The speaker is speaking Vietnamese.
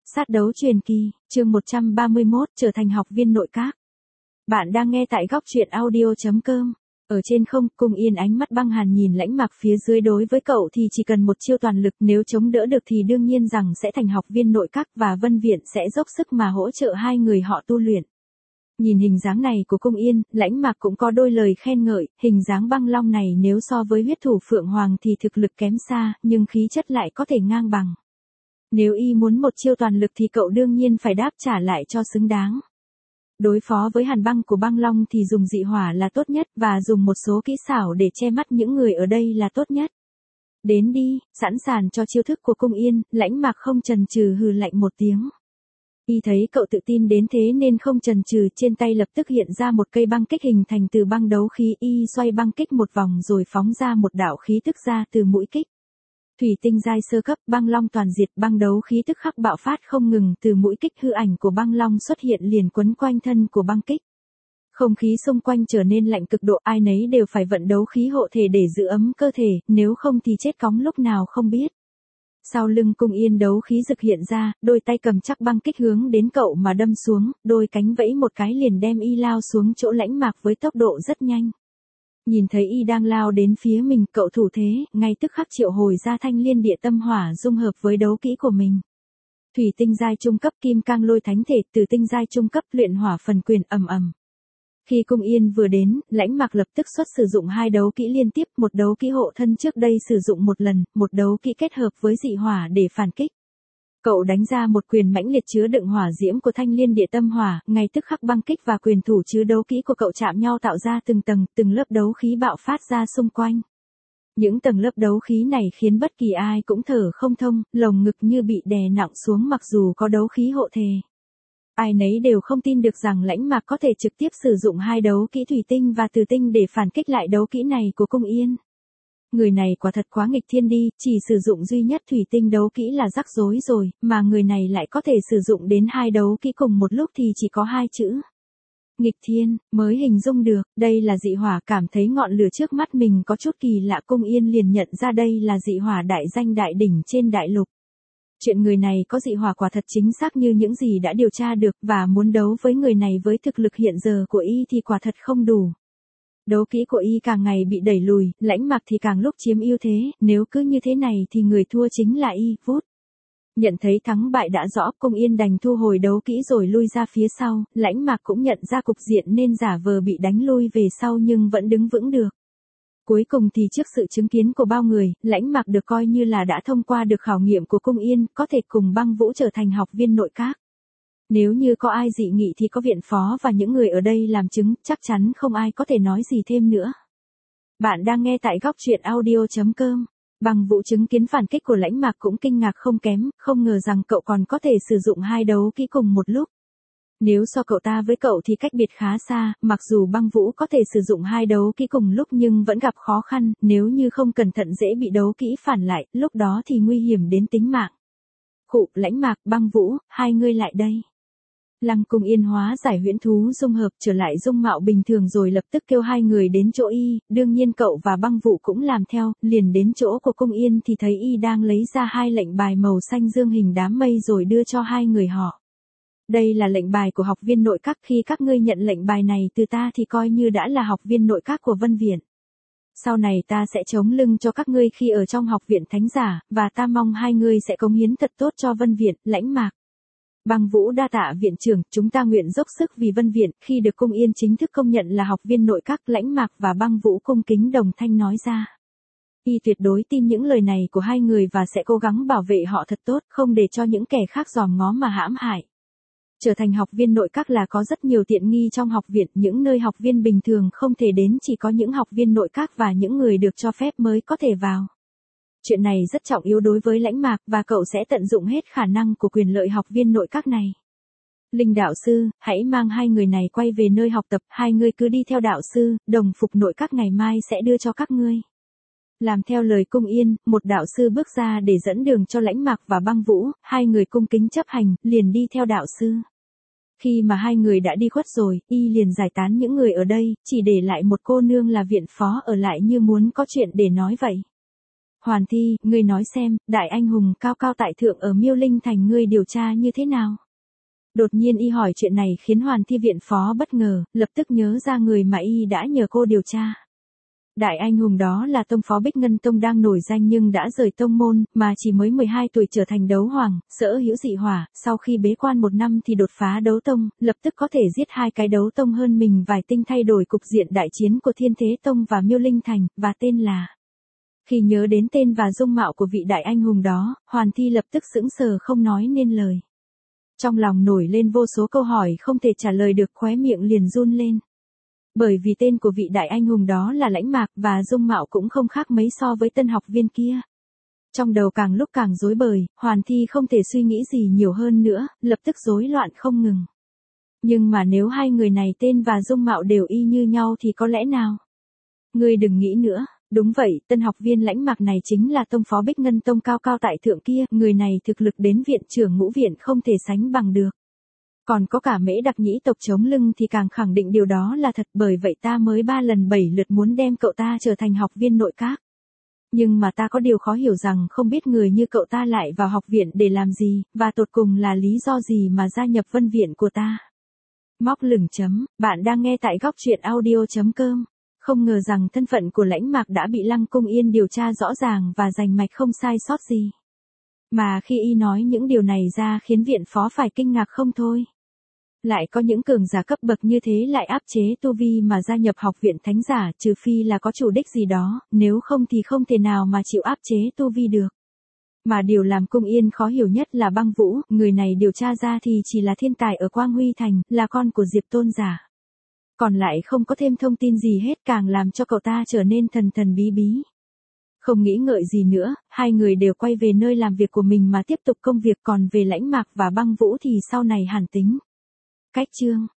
Sát đấu truyền kỳ, chương 131, trở thành học viên nội các. Bạn đang nghe tại góc truyện audio.com. Ở trên không, Cung Yên ánh mắt băng hàn nhìn Lãnh Mạc phía dưới, đối với cậu thì chỉ cần một chiêu toàn lực, nếu chống đỡ được thì đương nhiên rằng sẽ thành học viên nội các và Vân Viện sẽ dốc sức mà hỗ trợ hai người họ tu luyện. Nhìn hình dáng này của Cung Yên, Lãnh Mạc cũng có đôi lời khen ngợi, hình dáng băng long này nếu so với huyết thủ Phượng Hoàng thì thực lực kém xa, nhưng khí chất lại có thể ngang bằng. Nếu y muốn một chiêu toàn lực thì cậu đương nhiên phải đáp trả lại cho xứng đáng. Đối phó với hàn băng của băng long thì dùng dị hỏa là tốt nhất, và dùng một số kỹ xảo để che mắt những người ở đây là tốt nhất. Đến đi, sẵn sàng cho chiêu thức của Cung Yên. Lãnh Mạc không chần chừ hừ lạnh một tiếng. Y thấy cậu tự tin đến thế nên không chần chừ, trên tay lập tức hiện ra một cây băng kích hình thành từ băng đấu khí. Y xoay băng kích một vòng rồi phóng ra một đạo khí tức ra từ mũi kích. Thủy tinh giai sơ cấp, băng long toàn diệt, băng đấu khí tức khắc bạo phát không ngừng, từ mũi kích hư ảnh của băng long xuất hiện liền quấn quanh thân của băng kích. Không khí xung quanh trở nên lạnh cực độ, ai nấy đều phải vận đấu khí hộ thể để giữ ấm cơ thể, nếu không thì chết cóng lúc nào không biết. Sau lưng Cung Yên đấu khí rực hiện ra, đôi tay cầm chắc băng kích hướng đến cậu mà đâm xuống, đôi cánh vẫy một cái liền đem y lao xuống chỗ Lãnh Mạc với tốc độ rất nhanh. Nhìn thấy y đang lao đến phía mình, cậu thủ thế, ngay tức khắc triệu hồi ra Thanh Liên Địa Tâm Hỏa dung hợp với đấu kỹ của mình. Thủy tinh giai trung cấp, kim cang lôi thánh thể, từ tinh giai trung cấp, luyện hỏa phần quyền, ầm ầm. Khi Cung Yên vừa đến, Lãnh Mạc lập tức xuất sử dụng hai đấu kỹ liên tiếp, một đấu kỹ hộ thân trước đây sử dụng một lần, một đấu kỹ kết hợp với dị hỏa để phản kích. Cậu đánh ra một quyền mãnh liệt chứa đựng hỏa diễm của Thanh Liên Địa Tâm Hỏa, ngay tức khắc băng kích và quyền thủ chứa đấu kỹ của cậu chạm nhau tạo ra từng tầng, từng lớp đấu khí bạo phát ra xung quanh. Những tầng lớp đấu khí này khiến bất kỳ ai cũng thở không thông, lồng ngực như bị đè nặng xuống mặc dù có đấu khí hộ thể. Ai nấy đều không tin được rằng Lãnh Mạc có thể trực tiếp sử dụng hai đấu kỹ thủy tinh và từ tinh để phản kích lại đấu kỹ này của Cung Yên. Người này quả thật quá nghịch thiên đi, chỉ sử dụng duy nhất thủy tinh đấu kỹ là rắc rối rồi, mà người này lại có thể sử dụng đến hai đấu kỹ cùng một lúc thì chỉ có hai chữ. Nghịch thiên, mới hình dung được, đây là dị hỏa. Cảm thấy ngọn lửa trước mắt mình có chút kỳ lạ, Cung Yên liền nhận ra đây là dị hỏa đại danh đại đỉnh trên đại lục. Chuyện người này có dị hỏa quả thật chính xác như những gì đã điều tra được, và muốn đấu với người này với thực lực hiện giờ của y thì quả thật không đủ. Đấu kỹ của y càng ngày bị đẩy lùi, Lãnh Mạc thì càng lúc chiếm ưu thế, nếu cứ như thế này thì người thua chính là y. Vút. Nhận thấy thắng bại đã rõ, Cung Yên đành thu hồi đấu kỹ rồi lui ra phía sau. Lãnh Mạc cũng nhận ra cục diện nên giả vờ bị đánh lui về sau nhưng vẫn đứng vững được. Cuối cùng thì trước sự chứng kiến của bao người, Lãnh Mạc được coi như là đã thông qua được khảo nghiệm của Cung Yên, có thể cùng Băng Vũ trở thành học viên nội các. Nếu như có ai dị nghị thì có viện phó và những người ở đây làm chứng, chắc chắn không ai có thể nói gì thêm nữa. Bạn đang nghe tại góc truyện audio.com. Băng Vũ chứng kiến phản kích của Lãnh Mạc cũng kinh ngạc không kém, không ngờ rằng cậu còn có thể sử dụng hai đấu kỹ cùng một lúc. Nếu so cậu ta với cậu thì cách biệt khá xa, mặc dù Băng Vũ có thể sử dụng hai đấu kỹ cùng lúc nhưng vẫn gặp khó khăn, nếu như không cẩn thận dễ bị đấu kỹ phản lại, lúc đó thì nguy hiểm đến tính mạng. Khụ, Lãnh Mạc, Băng Vũ, hai người lại đây. Lăng Cung Yên hóa giải huyễn thú dung hợp trở lại dung mạo bình thường rồi lập tức kêu hai người đến chỗ y, đương nhiên cậu và Băng Vũ cũng làm theo, liền đến chỗ của Cung Yên thì thấy y đang lấy ra hai lệnh bài màu xanh dương hình đám mây rồi đưa cho hai người họ. Đây là lệnh bài của học viên nội các, khi các ngươi nhận lệnh bài này từ ta thì coi như đã là học viên nội các của Vân Viện. Sau này ta sẽ chống lưng cho các ngươi khi ở trong học viện thánh giả, và ta mong hai ngươi sẽ cống hiến thật tốt cho Vân Viện. Lãnh Mạc, Băng Vũ đa tạ viện trưởng, chúng ta nguyện dốc sức vì Vân Viện. Khi được Cung Yên chính thức công nhận là học viên nội các, Lãnh Mạc và Băng Vũ cung kính đồng thanh nói ra. Y tuyệt đối tin những lời này của hai người và sẽ cố gắng bảo vệ họ thật tốt, không để cho những kẻ khác dòm ngó mà hãm hại. Trở thành học viên nội các là có rất nhiều tiện nghi trong học viện, những nơi học viên bình thường không thể đến, chỉ có những học viên nội các và những người được cho phép mới có thể vào. Chuyện này rất trọng yếu đối với Lãnh Mạc và cậu sẽ tận dụng hết khả năng của quyền lợi học viên nội các này. Linh đạo sư, hãy mang hai người này quay về nơi học tập, hai người cứ đi theo đạo sư, đồng phục nội các ngày mai sẽ đưa cho các ngươi. Làm theo lời Cung Yên, một đạo sư bước ra để dẫn đường cho Lãnh Mạc và Băng Vũ, hai người cung kính chấp hành, liền đi theo đạo sư. Khi mà hai người đã đi khuất rồi, y liền giải tán những người ở đây, chỉ để lại một cô nương là viện phó ở lại như muốn có chuyện để nói vậy. Hoàn Thi, ngươi nói xem, đại anh hùng cao cao tại thượng ở Miêu Linh Thành ngươi điều tra như thế nào? Đột nhiên y hỏi chuyện này khiến Hoàn Thi viện phó bất ngờ, lập tức nhớ ra người mà y đã nhờ cô điều tra. Đại anh hùng đó là tông phó Bích Ngân Tông đang nổi danh nhưng đã rời tông môn, mà chỉ mới 12 tuổi trở thành đấu hoàng, sở hữu dị hỏa, sau khi bế quan 1 năm thì đột phá đấu tông, lập tức có thể giết 2 cái đấu tông hơn mình vài tinh thay đổi cục diện đại chiến của Thiên Thế Tông và Miêu Linh Thành, và tên là... Khi nhớ đến tên và dung mạo của vị đại anh hùng đó, Hoàn Thi lập tức sững sờ không nói nên lời. Trong lòng nổi lên vô số câu hỏi không thể trả lời được, khóe miệng liền run lên. Bởi vì tên của vị đại anh hùng đó là Lãnh Mạc và dung mạo cũng không khác mấy so với tân học viên kia. Trong đầu càng lúc càng rối bời, Hoàn Thi không thể suy nghĩ gì nhiều hơn nữa, lập tức rối loạn không ngừng. Nhưng mà nếu hai người này tên và dung mạo đều y như nhau thì có lẽ nào? Ngươi đừng nghĩ nữa. Đúng vậy, tân học viên Lãnh Mạc này chính là tông phó Bích Ngân Tông cao cao tại thượng kia, người này thực lực đến viện trưởng ngũ viện không thể sánh bằng được. Còn có cả Mễ Đặc Nhĩ tộc chống lưng thì càng khẳng định điều đó là thật, bởi vậy ta mới 3 lần 7 lượt muốn đem cậu ta trở thành học viên nội các. Nhưng mà ta có điều khó hiểu rằng không biết người như cậu ta lại vào học viện để làm gì, và tột cùng là lý do gì mà gia nhập Vân viện của ta. Móc lửng chấm, bạn đang nghe tại góc truyện audio.com. Không ngờ rằng thân phận của Lãnh Mạc đã bị Lăng Cung Yên điều tra rõ ràng và rành mạch không sai sót gì. Mà khi y nói những điều này ra khiến viện phó phải kinh ngạc không thôi. Lại có những cường giả cấp bậc như thế lại áp chế tu vi mà gia nhập học viện thánh giả, trừ phi là có chủ đích gì đó, nếu không thì không thể nào mà chịu áp chế tu vi được. Mà điều làm Cung Yên khó hiểu nhất là Băng Vũ, người này điều tra ra thì chỉ là thiên tài ở Quang Huy Thành, là con của Diệp Tôn giả. Còn lại không có thêm thông tin gì hết, càng làm cho cậu ta trở nên thần thần bí bí. Không nghĩ ngợi gì nữa, hai người đều quay về nơi làm việc của mình mà tiếp tục công việc, còn về Lãnh Mạc và Băng Vũ thì sau này hẳn tính. Cách chương